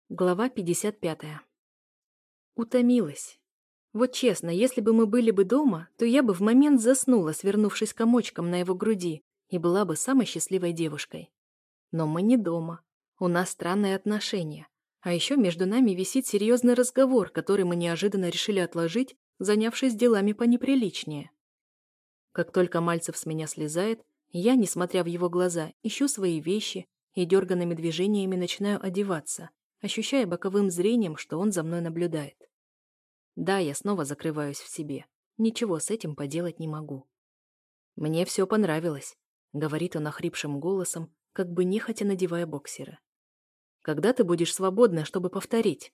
Глава 55. Утомилась. Вот честно, если бы мы были бы дома, то я бы в момент заснула, свернувшись комочком на его груди, и была бы самой счастливой девушкой. Но мы не дома. У нас странные отношения. А еще между нами висит серьезный разговор, который мы неожиданно решили отложить, занявшись делами понеприличнее. Как только Мальцев с меня слезает, я, несмотря в его глаза, ищу свои вещи и дерганными движениями начинаю одеваться, ощущая боковым зрением, что он за мной наблюдает. Да, я снова закрываюсь в себе. Ничего с этим поделать не могу. «Мне все понравилось», — говорит он охрипшим голосом, как бы нехотя надевая боксеры. «Когда ты будешь свободна, чтобы повторить?»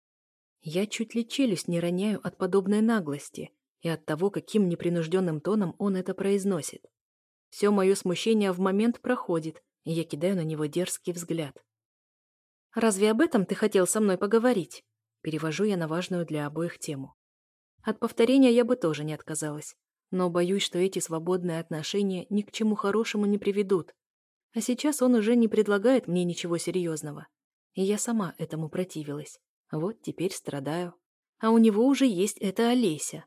Я чуть ли челюсть не роняю от подобной наглости и от того, каким непринужденным тоном он это произносит. Все мое смущение в момент проходит, и я кидаю на него дерзкий взгляд. «Разве об этом ты хотел со мной поговорить?» Перевожу я на важную для обоих тему. От повторения я бы тоже не отказалась, но боюсь, что эти свободные отношения ни к чему хорошему не приведут. А сейчас он уже не предлагает мне ничего серьезного. И я сама этому противилась. Вот теперь страдаю. А у него уже есть эта Олеся.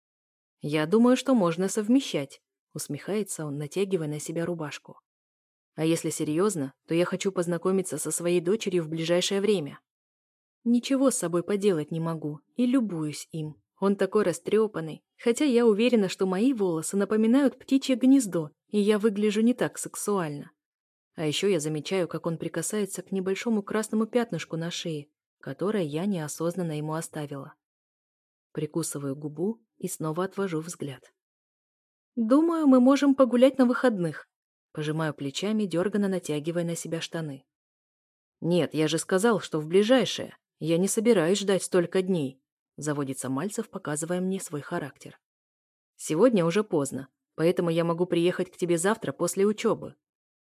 «Я думаю, что можно совмещать», — усмехается он, натягивая на себя рубашку. «А если серьезно, то я хочу познакомиться со своей дочерью в ближайшее время». Ничего с собой поделать не могу и любуюсь им. Он такой растрепанный, хотя я уверена, что мои волосы напоминают птичье гнездо, и я выгляжу не так сексуально. А еще я замечаю, как он прикасается к небольшому красному пятнышку на шее, которое я неосознанно ему оставила. Прикусываю губу и снова отвожу взгляд. «Думаю, мы можем погулять на выходных», — пожимаю плечами, дерганно натягивая на себя штаны. «Нет, я же сказал, что в ближайшее. Я не собираюсь ждать столько дней», — заводится Мальцев, показывая мне свой характер. «Сегодня уже поздно, поэтому я могу приехать к тебе завтра после учебы».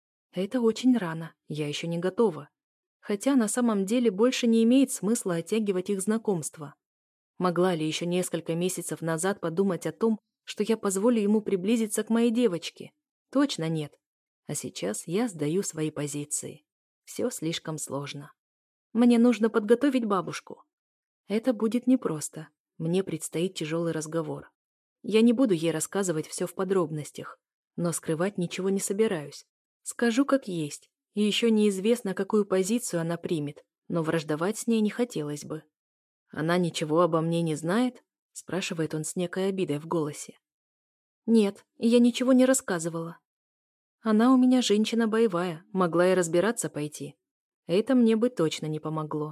Это очень рано, я еще не готова. Хотя на самом деле больше не имеет смысла оттягивать их знакомство. Могла ли еще несколько месяцев назад подумать о том, что я позволю ему приблизиться к моей девочке? Точно нет. А сейчас я сдаю свои позиции. Все слишком сложно. Мне нужно подготовить бабушку. Это будет непросто. Мне предстоит тяжелый разговор. Я не буду ей рассказывать все в подробностях, но скрывать ничего не собираюсь. Скажу как есть, и еще неизвестно, какую позицию она примет, но враждовать с ней не хотелось бы. «Она ничего обо мне не знает?» – спрашивает он с некой обидой в голосе. «Нет, я ничего не рассказывала. Она у меня женщина боевая, могла и разбираться пойти. Это мне бы точно не помогло.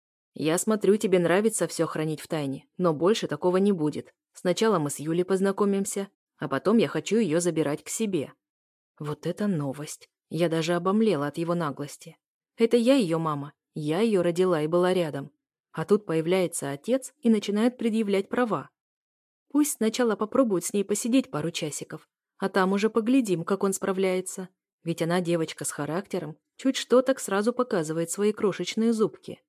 Я смотрю, тебе нравится все хранить в тайне, но больше такого не будет. Сначала мы с Юлей познакомимся, а потом я хочу ее забирать к себе». Вот это новость. Я даже обомлела от его наглости. Это я ее мама, я ее родила и была рядом. А тут появляется отец и начинает предъявлять права. Пусть сначала попробует с ней посидеть пару часиков, а там уже поглядим, как он справляется. Ведь она девочка с характером, чуть что так сразу показывает свои крошечные зубки.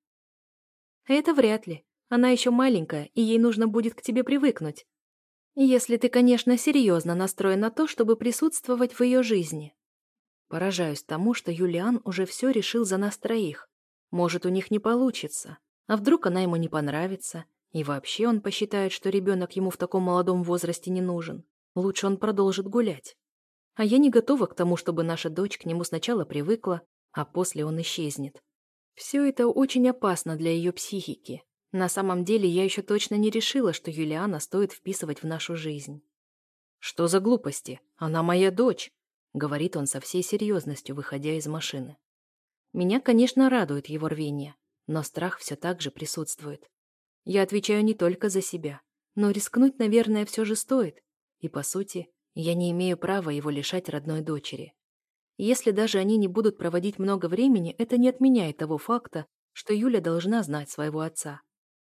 Это вряд ли. Она еще маленькая, и ей нужно будет к тебе привыкнуть. Если ты, конечно, серьезно настроен на то, чтобы присутствовать в ее жизни. Поражаюсь тому, что Юлиан уже все решил за нас троих. Может, у них не получится. А вдруг она ему не понравится? И вообще он посчитает, что ребенок ему в таком молодом возрасте не нужен. Лучше он продолжит гулять. А я не готова к тому, чтобы наша дочь к нему сначала привыкла, а после он исчезнет. Все это очень опасно для ее психики. На самом деле я еще точно не решила, что Юлиана стоит вписывать в нашу жизнь. «Что за глупости? Она моя дочь», — говорит он со всей серьезностью, выходя из машины. Меня, конечно, радует его рвение, но страх все так же присутствует. Я отвечаю не только за себя, но рискнуть, наверное, все же стоит. И, по сути, я не имею права его лишать родной дочери. Если даже они не будут проводить много времени, это не отменяет того факта, что Юля должна знать своего отца.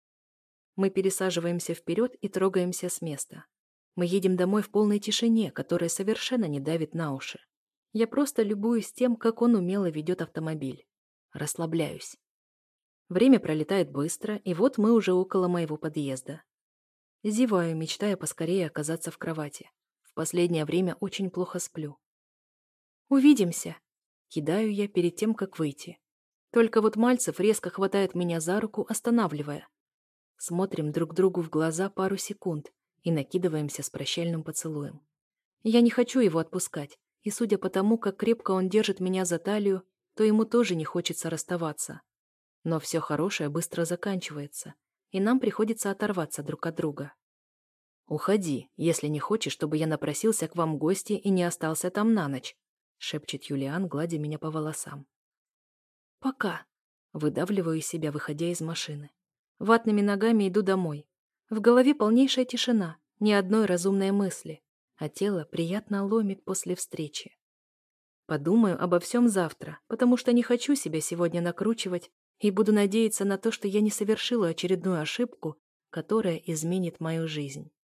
Мы пересаживаемся вперед и трогаемся с места. Мы едем домой в полной тишине, которая совершенно не давит на уши. Я просто любуюсь тем, как он умело ведет автомобиль. Расслабляюсь. Время пролетает быстро, и вот мы уже около моего подъезда. Зеваю, мечтая поскорее оказаться в кровати. В последнее время очень плохо сплю. «Увидимся!» — кидаю я перед тем, как выйти. Только вот Мальцев резко хватает меня за руку, останавливая. Смотрим друг другу в глаза пару секунд и накидываемся с прощальным поцелуем. Я не хочу его отпускать, и судя по тому, как крепко он держит меня за талию, то ему тоже не хочется расставаться. Но все хорошее быстро заканчивается, и нам приходится оторваться друг от друга. «Уходи, если не хочешь, чтобы я напросился к вам в гости и не остался там на ночь», шепчет Юлиан, гладя меня по волосам. «Пока», выдавливаю из себя, выходя из машины. Ватными ногами иду домой. В голове полнейшая тишина, ни одной разумной мысли, а тело приятно ломит после встречи. Подумаю обо всем завтра, потому что не хочу себя сегодня накручивать и буду надеяться на то, что я не совершила очередную ошибку, которая изменит мою жизнь.